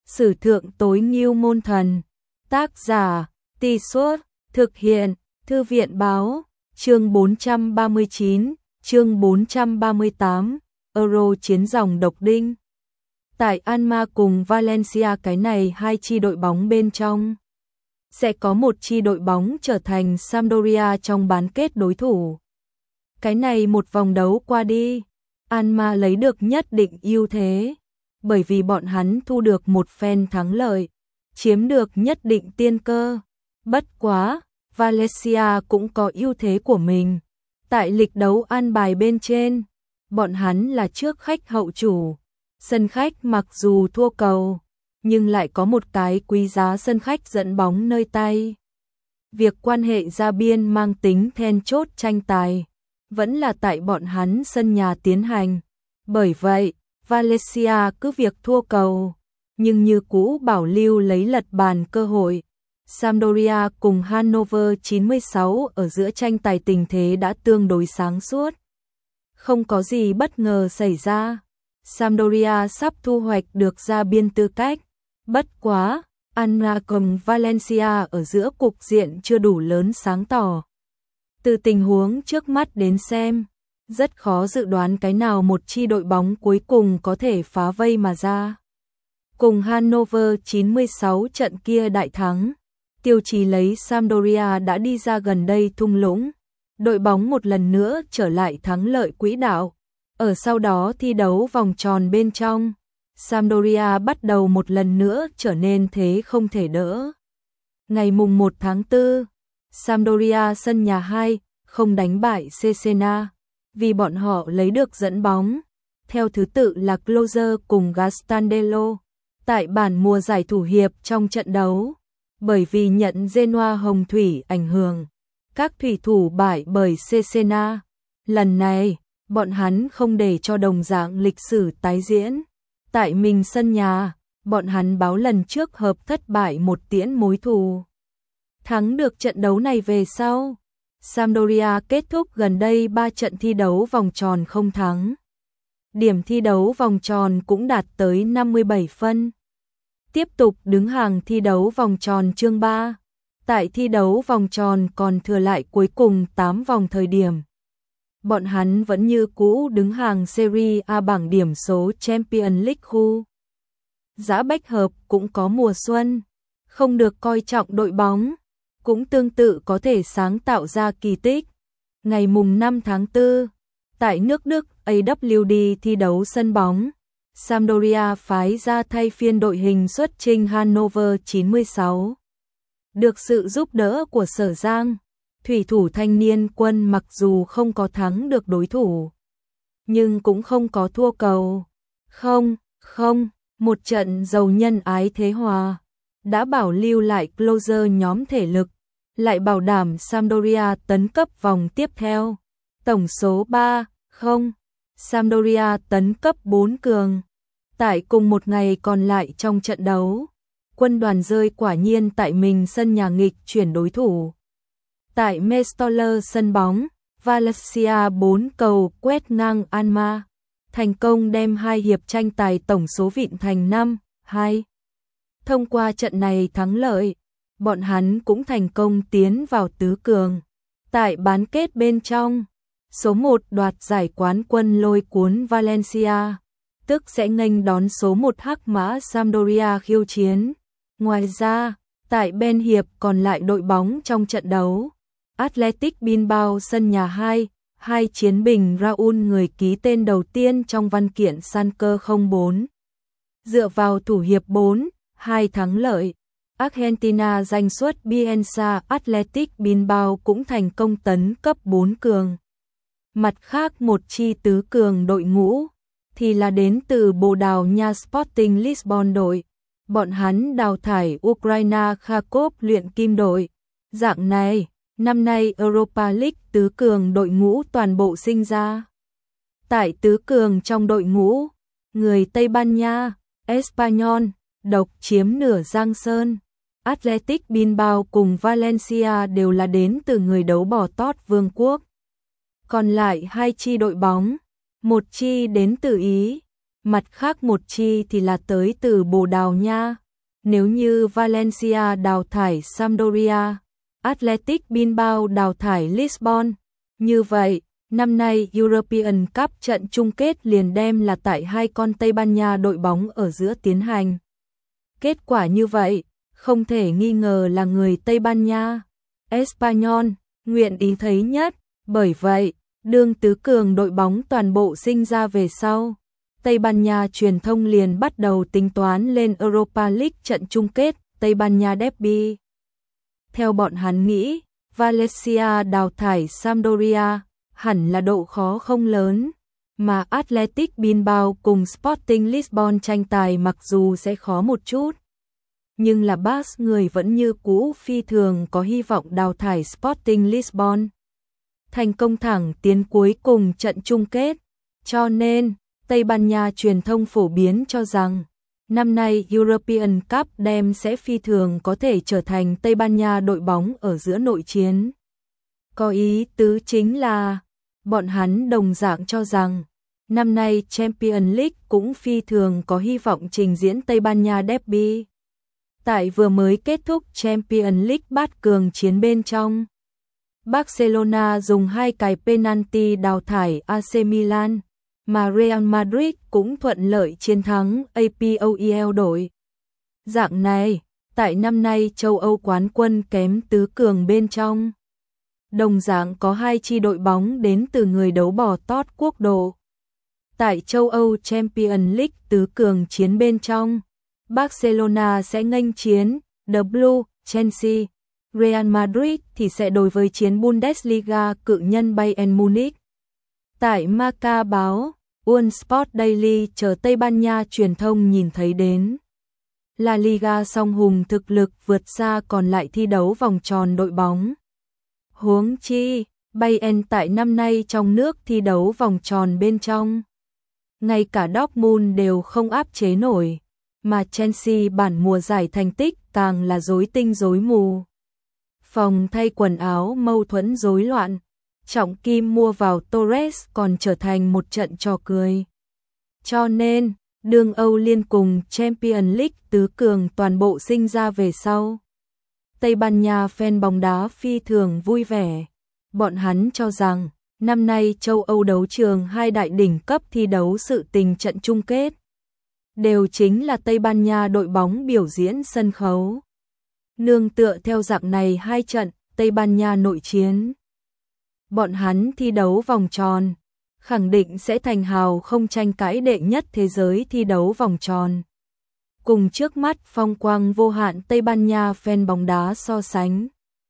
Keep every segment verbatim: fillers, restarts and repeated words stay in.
Sử thượng tối ngưu môn thần. Tác giả, Tì Suốt, thực hiện, Thư viện báo, chương bốn trăm ba mươi chín, chương bốn trăm ba mươi tám, Euro chiến dòng độc đinh. Tại Alma cùng Valencia cái này hai chi đội bóng bên trong. Sẽ có một chi đội bóng trở thành Sampdoria trong bán kết đối thủ. Cái này một vòng đấu qua đi, Alma lấy được nhất định ưu thế, bởi vì bọn hắn thu được một phen thắng lợi, chiếm được nhất định tiên cơ. Bất quá, Valencia cũng có ưu thế của mình. Tại lịch đấu an bài bên trên, bọn hắn là trước khách hậu chủ. Sân khách mặc dù thua cầu, nhưng lại có một cái quý giá sân khách dẫn bóng nơi tay. Việc quan hệ ra biên mang tính then chốt tranh tài, vẫn là tại bọn hắn sân nhà tiến hành. Bởi vậy, Valencia cứ việc thua cầu, nhưng như cũ bảo lưu lấy lật bàn cơ hội. Sampdoria cùng Hannover chín mươi sáu ở giữa tranh tài tình thế đã tương đối sáng suốt. Không có gì bất ngờ xảy ra. Sampdoria sắp thu hoạch được ra biên tư cách. Bất quá, Alma cùng Valencia ở giữa cục diện chưa đủ lớn sáng tỏ. Từ tình huống trước mắt đến xem, rất khó dự đoán cái nào một chi đội bóng cuối cùng có thể phá vây mà ra. Cùng Hannover chín mươi sáu trận kia đại thắng, tiêu chí lấy Sampdoria đã đi ra gần đây thung lũng. Đội bóng một lần nữa trở lại thắng lợi quỹ đạo. Ở sau đó thi đấu vòng tròn bên trong, Sampdoria bắt đầu một lần nữa trở nên thế không thể đỡ. Ngày mùng một tháng tư, Sampdoria sân nhà hai không đánh bại Cesena, vì bọn họ lấy được dẫn bóng, theo thứ tự là Closer cùng Gastandello, tại bản mùa giải thủ hiệp trong trận đấu. Bởi vì nhận Genoa hồng thủy ảnh hưởng, các thủy thủ bại bởi Cesena. Lần này, bọn hắn không để cho đồng dạng lịch sử tái diễn. Tại mình sân nhà, bọn hắn báo lần trước hợp thất bại một tiễn mối thù. Thắng được trận đấu này về sau, Sampdoria kết thúc gần đây ba trận thi đấu vòng tròn không thắng. Điểm thi đấu vòng tròn cũng đạt tới năm mươi bảy phân. Tiếp tục đứng hàng thi đấu vòng tròn chương ba. Tại thi đấu vòng tròn còn thừa lại cuối cùng tám vòng thời điểm. Bọn hắn vẫn như cũ đứng hàng Serie A bảng điểm số Champions League khu. Giá bách hợp cũng có mùa xuân, không được coi trọng đội bóng, cũng tương tự có thể sáng tạo ra kỳ tích. Ngày mùng năm tháng tư, tại nước Đức a vê đê thi đấu sân bóng, Sampdoria phái ra thay phiên đội hình xuất chinh Hannover chín mươi sáu. Được sự giúp đỡ của Sở Giang, thủy thủ thanh niên quân mặc dù không có thắng được đối thủ, nhưng cũng không có thua cầu. Không, không, một trận giàu nhân ái thế hòa, đã bảo lưu lại Closer nhóm thể lực, lại bảo đảm Sampdoria tấn cấp vòng tiếp theo. Tổng số ba không, Sampdoria tấn cấp bốn cường. Tại cùng một ngày còn lại trong trận đấu, quân đoàn rơi quả nhiên tại mình sân nhà nghịch chuyển đối thủ. Tại Mestoller sân bóng, Valencia bốn cầu quét ngang Alma, thành công đem hai hiệp tranh tài tổng số vịn thành năm hai. Thông qua trận này thắng lợi, bọn hắn cũng thành công tiến vào tứ cường. Tại bán kết bên trong, số một đoạt giải quán quân lôi cuốn Valencia, tức sẽ nghênh đón số một hắc mã Sampdoria khiêu chiến. Ngoài ra, tại bên hiệp còn lại đội bóng trong trận đấu, Athletic Bilbao sân nhà hai, hai chiến bình Raúl người ký tên đầu tiên trong văn kiện Schalke không bốn. Dựa vào thủ hiệp bốn, hai thắng lợi, Argentina giành suất Bielsa, Athletic Bilbao cũng thành công tấn cấp bốn cường. Mặt khác một chi tứ cường đội ngũ thì là đến từ Bồ Đào Nha Sporting Lisbon đội. Bọn hắn đào thải Ukraine Kharkov luyện kim đội. Dạng này, năm nay Europa League tứ cường đội ngũ toàn bộ sinh ra. Tại tứ cường trong đội ngũ, người Tây Ban Nha, Espanyol, độc chiếm nửa giang sơn. Athletic Bilbao cùng Valencia đều là đến từ người đấu bò tót vương quốc. Còn lại hai chi đội bóng, một chi đến từ Ý, mặt khác một chi thì là tới từ Bồ Đào Nha. Nếu như Valencia đào thải Sampdoria, Athletic Bilbao đào thải Lisbon, như vậy, năm nay European Cup trận chung kết liền đem là tại hai con Tây Ban Nha đội bóng ở giữa tiến hành. Kết quả như vậy, không thể nghi ngờ là người Tây Ban Nha, Espanyol, nguyện ý thấy nhất, bởi vậy, đương tứ cường đội bóng toàn bộ sinh ra về sau. Tây Ban Nha truyền thông liền bắt đầu tính toán lên Europa League trận chung kết, Tây Ban Nha derby. Theo bọn hắn nghĩ, Valencia đào thải Sampdoria, hẳn là độ khó không lớn, mà Athletic Bilbao cùng Sporting Lisbon tranh tài mặc dù sẽ khó một chút. Nhưng là Barca người vẫn như cũ phi thường có hy vọng đào thải Sporting Lisbon. Thành công thẳng tiến cuối cùng trận chung kết, cho nên Tây Ban Nha truyền thông phổ biến cho rằng năm nay European Cup đem sẽ phi thường có thể trở thành Tây Ban Nha đội bóng ở giữa nội chiến. Có ý tứ chính là bọn hắn đồng dạng cho rằng năm nay Champions League cũng phi thường có hy vọng trình diễn Tây Ban Nha derby. Tại vừa mới kết thúc Champions League bát cường chiến bên trong, Barcelona dùng hai cái penalty đào thải a xê Milan, mà Real Madrid cũng thuận lợi chiến thắng a pê o e lờ đội. Dạng này, tại năm nay châu Âu quán quân kém tứ cường bên trong, đồng dạng có hai chi đội bóng đến từ người đấu bò tót quốc độ. Tại châu Âu Champions League tứ cường chiến bên trong, Barcelona sẽ nghênh chiến The Blue, Chelsea, Real Madrid thì sẽ đối với chiến Bundesliga cự nhân Bayern Munich. Tại Marca báo, One Sport Daily chờ Tây Ban Nha truyền thông nhìn thấy đến La Liga song hùng thực lực vượt xa còn lại thi đấu vòng tròn đội bóng. Huống chi, Bayern tại năm nay trong nước thi đấu vòng tròn bên trong, ngay cả Dortmund đều không áp chế nổi, mà Chelsea bản mùa giải thành tích càng là rối tinh rối mù. Phòng thay quần áo mâu thuẫn rối loạn, trọng kim mua vào Torres còn trở thành một trận trò cười. Cho nên, đương Âu Liên cùng Champions League tứ cường toàn bộ sinh ra về sau, Tây Ban Nha fan bóng đá phi thường vui vẻ. Bọn hắn cho rằng, năm nay châu Âu đấu trường hai đại đỉnh cấp thi đấu sự tình trận chung kết đều chính là Tây Ban Nha đội bóng biểu diễn sân khấu. Nương tựa theo dạng này hai trận Tây Ban Nha nội chiến, bọn hắn thi đấu vòng tròn, khẳng định sẽ thành hào không tranh cãi đệ nhất thế giới thi đấu vòng tròn. Cùng trước mắt phong quang vô hạn Tây Ban Nha fan bóng đá so sánh,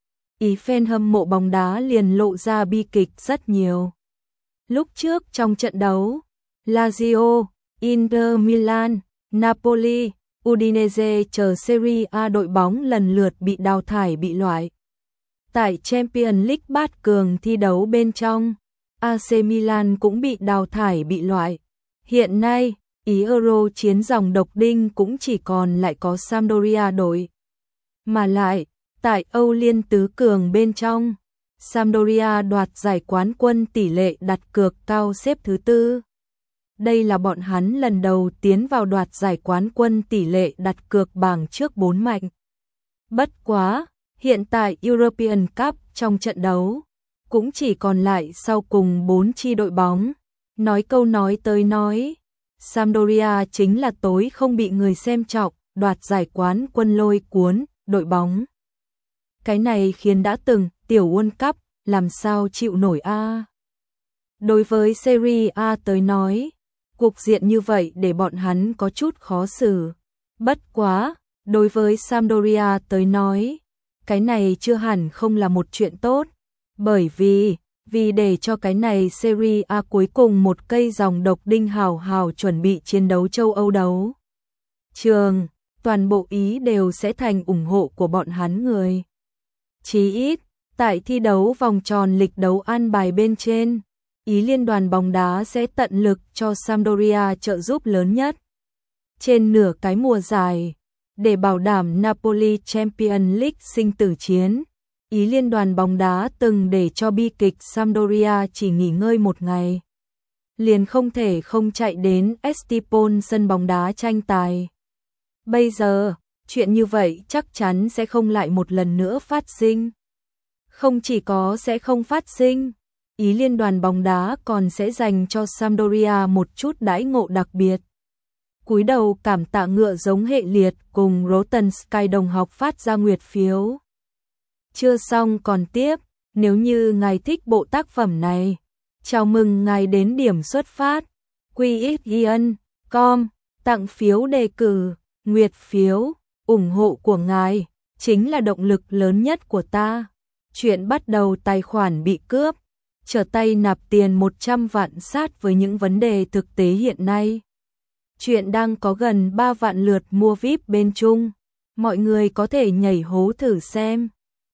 ý fan hâm mộ bóng đá liền lộ ra bi kịch rất nhiều. Lúc trước trong trận đấu, Lazio, Inter Milan, Napoli, Udinese chờ Serie A đội bóng lần lượt bị đào thải bị loại. Tại Champions League bát cường thi đấu bên trong, a xê Milan cũng bị đào thải bị loại. Hiện nay, ý Euro chiến dòng độc đinh cũng chỉ còn lại có Sampdoria đội. Mà lại, tại Âu Liên tứ cường bên trong, Sampdoria đoạt giải quán quân tỷ lệ đặt cược cao xếp thứ tư. Đây là bọn hắn lần đầu tiến vào đoạt giải quán quân tỷ lệ đặt cược bảng trước bốn mạnh. Bất quá, hiện tại European Cup trong trận đấu, cũng chỉ còn lại sau cùng bốn chi đội bóng. Nói câu nói tới nói, Sampdoria chính là tối không bị người xem trọng, đoạt giải quán quân lôi cuốn, đội bóng. Cái này khiến đã từng tiểu World Cup, làm sao chịu nổi a? Đối với Serie A tới nói, cục diện như vậy để bọn hắn có chút khó xử. Bất quá, đối với Sampdoria tới nói, cái này chưa hẳn không là một chuyện tốt, bởi vì, vì để cho cái này Serie A cuối cùng một cây dòng độc đinh hào hào chuẩn bị chiến đấu châu Âu đấu trường, toàn bộ Ý đều sẽ thành ủng hộ của bọn hắn người. Chí ít, tại thi đấu vòng tròn lịch đấu an bài bên trên, Ý liên đoàn bóng đá sẽ tận lực cho Sampdoria trợ giúp lớn nhất. Trên nửa cái mùa giải, để bảo đảm Napoli Champions League sinh tử chiến, Ý liên đoàn bóng đá từng để cho bi kịch Sampdoria chỉ nghỉ ngơi một ngày. liền không thể không chạy đến Estipon sân bóng đá tranh tài. Bây giờ, chuyện như vậy chắc chắn sẽ không lại một lần nữa phát sinh. Không chỉ có sẽ không phát sinh, Ý liên đoàn bóng đá còn sẽ dành cho Sampdoria một chút đãi ngộ đặc biệt. Cúi đầu cảm tạ ngựa giống hệ liệt cùng Rotten Sky đồng học phát ra nguyệt phiếu. Chưa xong còn tiếp, nếu như ngài thích bộ tác phẩm này, chào mừng ngài đến điểm xuất phát. quy ích ian chấm com tặng phiếu đề cử, nguyệt phiếu, ủng hộ của ngài chính là động lực lớn nhất của ta. Chuyện bắt đầu tài khoản bị cướp, trở tay nạp tiền một trăm vạn sát với những vấn đề thực tế hiện nay. Chuyện đang có gần ba vạn lượt mua víp bên Trung, mọi người có thể nhảy hố thử xem.